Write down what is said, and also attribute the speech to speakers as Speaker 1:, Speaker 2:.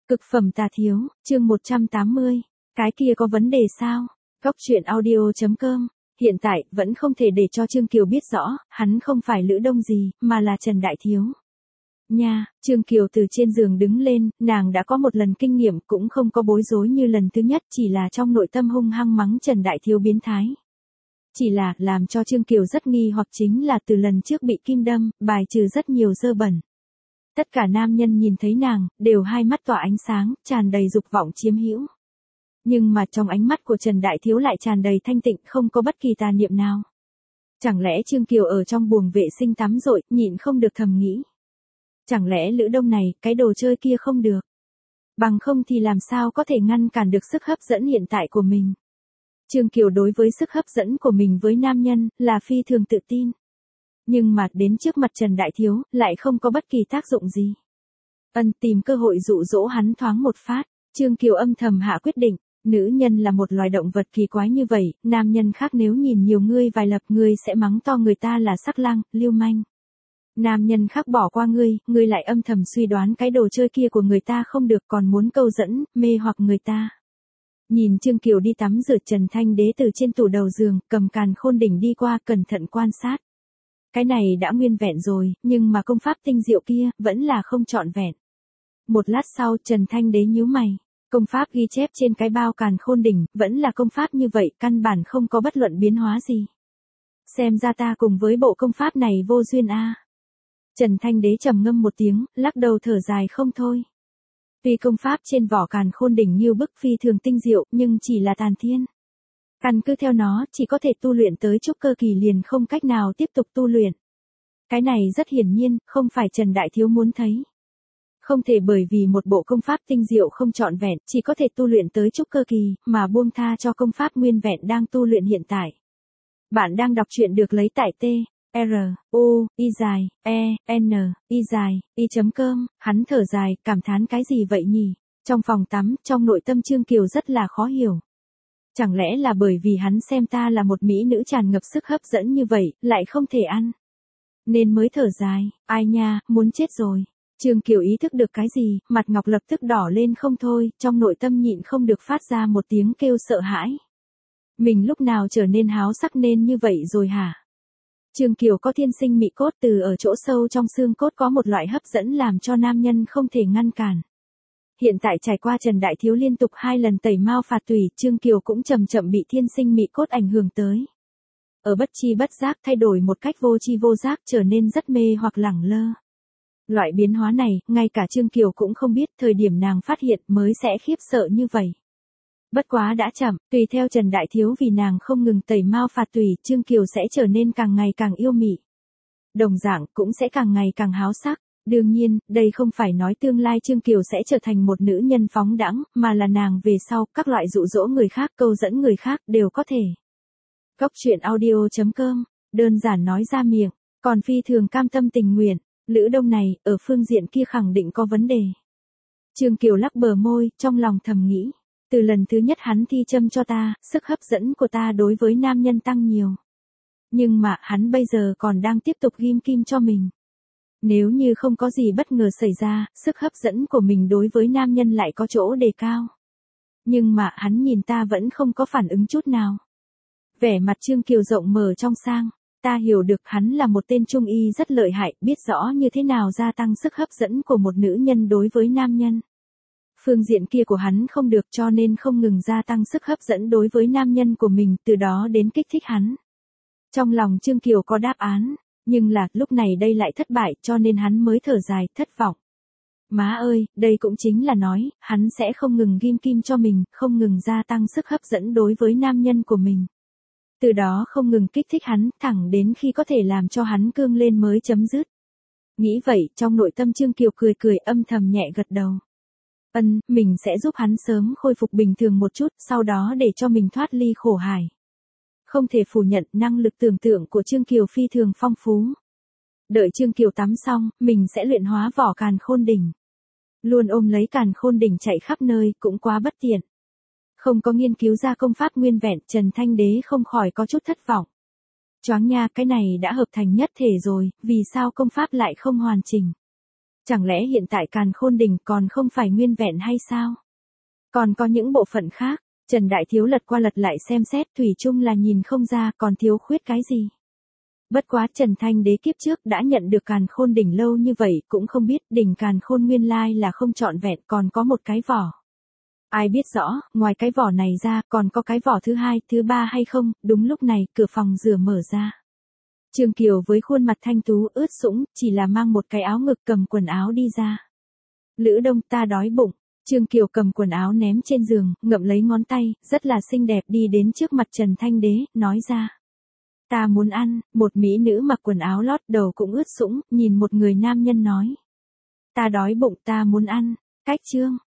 Speaker 1: Cực phẩm tà thiếu, chương 180. Cái kia có vấn đề sao? Góc truyện audio.com. Hiện tại, vẫn không thể để cho Trương Kiều biết rõ, hắn không phải Lữ Đông gì, mà là Trần Đại Thiếu. Nha, Trương Kiều từ trên giường đứng lên, nàng đã có một lần kinh nghiệm cũng không có bối rối như lần thứ nhất, chỉ là trong nội tâm hung hăng mắng Trần Đại Thiếu biến thái. Chỉ là, làm cho Trương Kiều rất nghi hoặc chính là từ lần trước bị kim đâm, bài trừ rất nhiều dơ bẩn. Tất cả nam nhân nhìn thấy nàng, đều hai mắt tỏa ánh sáng, tràn đầy dục vọng chiếm hữu. Nhưng mà trong ánh mắt của Trần Đại Thiếu lại tràn đầy thanh tịnh, không có bất kỳ tà niệm nào. Chẳng lẽ Trương Kiều ở trong buồng vệ sinh tắm rội, nhịn không được thầm nghĩ. Chẳng lẽ Lữ Đông này, cái đồ chơi kia không được. Bằng không thì làm sao có thể ngăn cản được sức hấp dẫn hiện tại của mình. Trương Kiều đối với sức hấp dẫn của mình với nam nhân, là phi thường tự tin. Nhưng mà đến trước mặt Trần Đại Thiếu, lại không có bất kỳ tác dụng gì. Tìm cơ hội dụ dỗ hắn thoáng một phát, Trương Kiều âm thầm hạ quyết định, nữ nhân là một loài động vật kỳ quái như vậy, nam nhân khác nếu nhìn nhiều ngươi vài lập ngươi sẽ mắng to người ta là sắc lang, lưu manh. Nam nhân khác bỏ qua ngươi lại âm thầm suy đoán cái đồ chơi kia của người ta không được còn muốn câu dẫn, mê hoặc người ta. Nhìn Trương Kiều đi tắm rửa, Trần Thanh Đế từ trên tủ đầu giường, cầm càn khôn đỉnh đi qua cẩn thận quan sát. Cái này đã nguyên vẹn rồi, nhưng mà công pháp tinh diệu kia, vẫn là không trọn vẹn. Một lát sau, Trần Thanh Đế nhíu mày. Công pháp ghi chép trên cái bao càn khôn đỉnh, vẫn là công pháp như vậy, căn bản không có bất luận biến hóa gì. Xem ra ta cùng với bộ công pháp này vô duyên a. Trần Thanh Đế trầm ngâm một tiếng, lắc đầu thở dài không thôi. Tuy công pháp trên vỏ càn khôn đỉnh như bức phi thường tinh diệu, nhưng chỉ là tàn thiên. Căn cứ theo nó, chỉ có thể tu luyện tới trúc cơ kỳ liền không cách nào tiếp tục tu luyện. Cái này rất hiển nhiên, không phải Trần Đại Thiếu muốn thấy. Không thể bởi vì một bộ công pháp tinh diệu không trọn vẹn, chỉ có thể tu luyện tới trúc cơ kỳ, mà buông tha cho công pháp nguyên vẹn đang tu luyện hiện tại. Bạn đang đọc truyện được lấy tại T, R, U, I dài, E, N, I dài, I.com, hắn thở dài, cảm thán cái gì vậy nhỉ? Trong phòng tắm, trong nội tâm Trương Kiều rất là khó hiểu. Chẳng lẽ là bởi vì hắn xem ta là một mỹ nữ tràn ngập sức hấp dẫn như vậy, lại không thể ăn. Nên mới thở dài, ai nha, muốn chết rồi. Trương Kiều ý thức được cái gì, mặt ngọc lập tức đỏ lên không thôi, trong nội tâm nhịn không được phát ra một tiếng kêu sợ hãi. Mình lúc nào trở nên háo sắc nên như vậy rồi hả? Trương Kiều có thiên sinh mị cốt, từ ở chỗ sâu trong xương cốt có một loại hấp dẫn làm cho nam nhân không thể ngăn cản. Hiện tại trải qua Trần Đại Thiếu liên tục 2 lần tẩy mao phạt tủy, Trương Kiều cũng chậm chậm bị thiên sinh mị cốt ảnh hưởng tới. Ở bất chi bất giác thay đổi một cách vô chi vô giác, trở nên rất mê hoặc lẳng lơ. Loại biến hóa này, ngay cả Trương Kiều cũng không biết thời điểm nàng phát hiện mới sẽ khiếp sợ như vậy. Bất quá đã chậm, tùy theo Trần Đại Thiếu vì nàng không ngừng tẩy mao phạt tủy, Trương Kiều sẽ trở nên càng ngày càng yêu mị. Đồng dạng, cũng sẽ càng ngày càng háo sắc. Đương nhiên, đây không phải nói tương lai Trương Kiều sẽ trở thành một nữ nhân phóng đãng, mà là nàng về sau, các loại dụ dỗ người khác, câu dẫn người khác, đều có thể. Góc truyện audio.com, đơn giản nói ra miệng, còn phi thường cam tâm tình nguyện, Lữ Đông này, ở phương diện kia khẳng định có vấn đề. Trương Kiều lắc bờ môi, trong lòng thầm nghĩ, từ lần thứ nhất hắn thi châm cho ta, sức hấp dẫn của ta đối với nam nhân tăng nhiều. Nhưng mà, hắn bây giờ còn đang tiếp tục ghim kim cho mình. Nếu như không có gì bất ngờ xảy ra, sức hấp dẫn của mình đối với nam nhân lại có chỗ đề cao. Nhưng mà hắn nhìn ta vẫn không có phản ứng chút nào. Vẻ mặt Trương Kiều rộng mở trong sang, ta hiểu được hắn là một tên trung y rất lợi hại, biết rõ như thế nào gia tăng sức hấp dẫn của một nữ nhân đối với nam nhân. Phương diện kia của hắn không được cho nên không ngừng gia tăng sức hấp dẫn đối với nam nhân của mình, từ đó đến kích thích hắn. Trong lòng Trương Kiều có đáp án. Nhưng là, lúc này đây lại thất bại, cho nên hắn mới thở dài, thất vọng. Má ơi, đây cũng chính là nói, hắn sẽ không ngừng ghim kim cho mình, không ngừng gia tăng sức hấp dẫn đối với nam nhân của mình. Từ đó không ngừng kích thích hắn, thẳng đến khi có thể làm cho hắn cương lên mới chấm dứt. Nghĩ vậy, trong nội tâm Trương Kiều cười cười âm thầm nhẹ gật đầu. Mình sẽ giúp hắn sớm khôi phục bình thường một chút, sau đó để cho mình thoát ly khổ hải. Không thể phủ nhận năng lực tưởng tượng của Trương Kiều phi thường phong phú. Đợi Trương Kiều tắm xong, mình sẽ luyện hóa vỏ càn khôn đỉnh. Luôn ôm lấy càn khôn đỉnh chạy khắp nơi, cũng quá bất tiện. Không có nghiên cứu ra công pháp nguyên vẹn, Trần Thanh Đế không khỏi có chút thất vọng. Choáng nha, cái này đã hợp thành nhất thể rồi, vì sao công pháp lại không hoàn chỉnh? Chẳng lẽ hiện tại Càn Khôn Đỉnh còn không phải nguyên vẹn hay sao? Còn có những bộ phận khác, Trần Đại Thiếu lật qua lật lại xem xét, thủy chung là nhìn không ra còn thiếu khuyết cái gì. Bất quá Trần Thanh Đế kiếp trước đã nhận được Càn Khôn Đỉnh lâu như vậy cũng không biết đỉnh Càn Khôn nguyên lai là không trọn vẹn còn có một cái vỏ. Ai biết rõ, ngoài cái vỏ này ra còn có cái vỏ thứ hai, thứ ba hay không, đúng lúc này cửa phòng rửa mở ra. Trương Kiều với khuôn mặt thanh tú ướt sũng, chỉ là mang một cái áo ngực cầm quần áo đi ra. Lữ Đông, ta đói bụng. Trương Kiều cầm quần áo ném trên giường, ngậm lấy ngón tay, rất là xinh đẹp đi đến trước mặt Trần Thanh Đế, nói ra. Ta muốn ăn, một mỹ nữ mặc quần áo lót đầu cũng ướt sũng, nhìn một người nam nhân nói. Ta đói bụng, ta muốn ăn. Cách chương.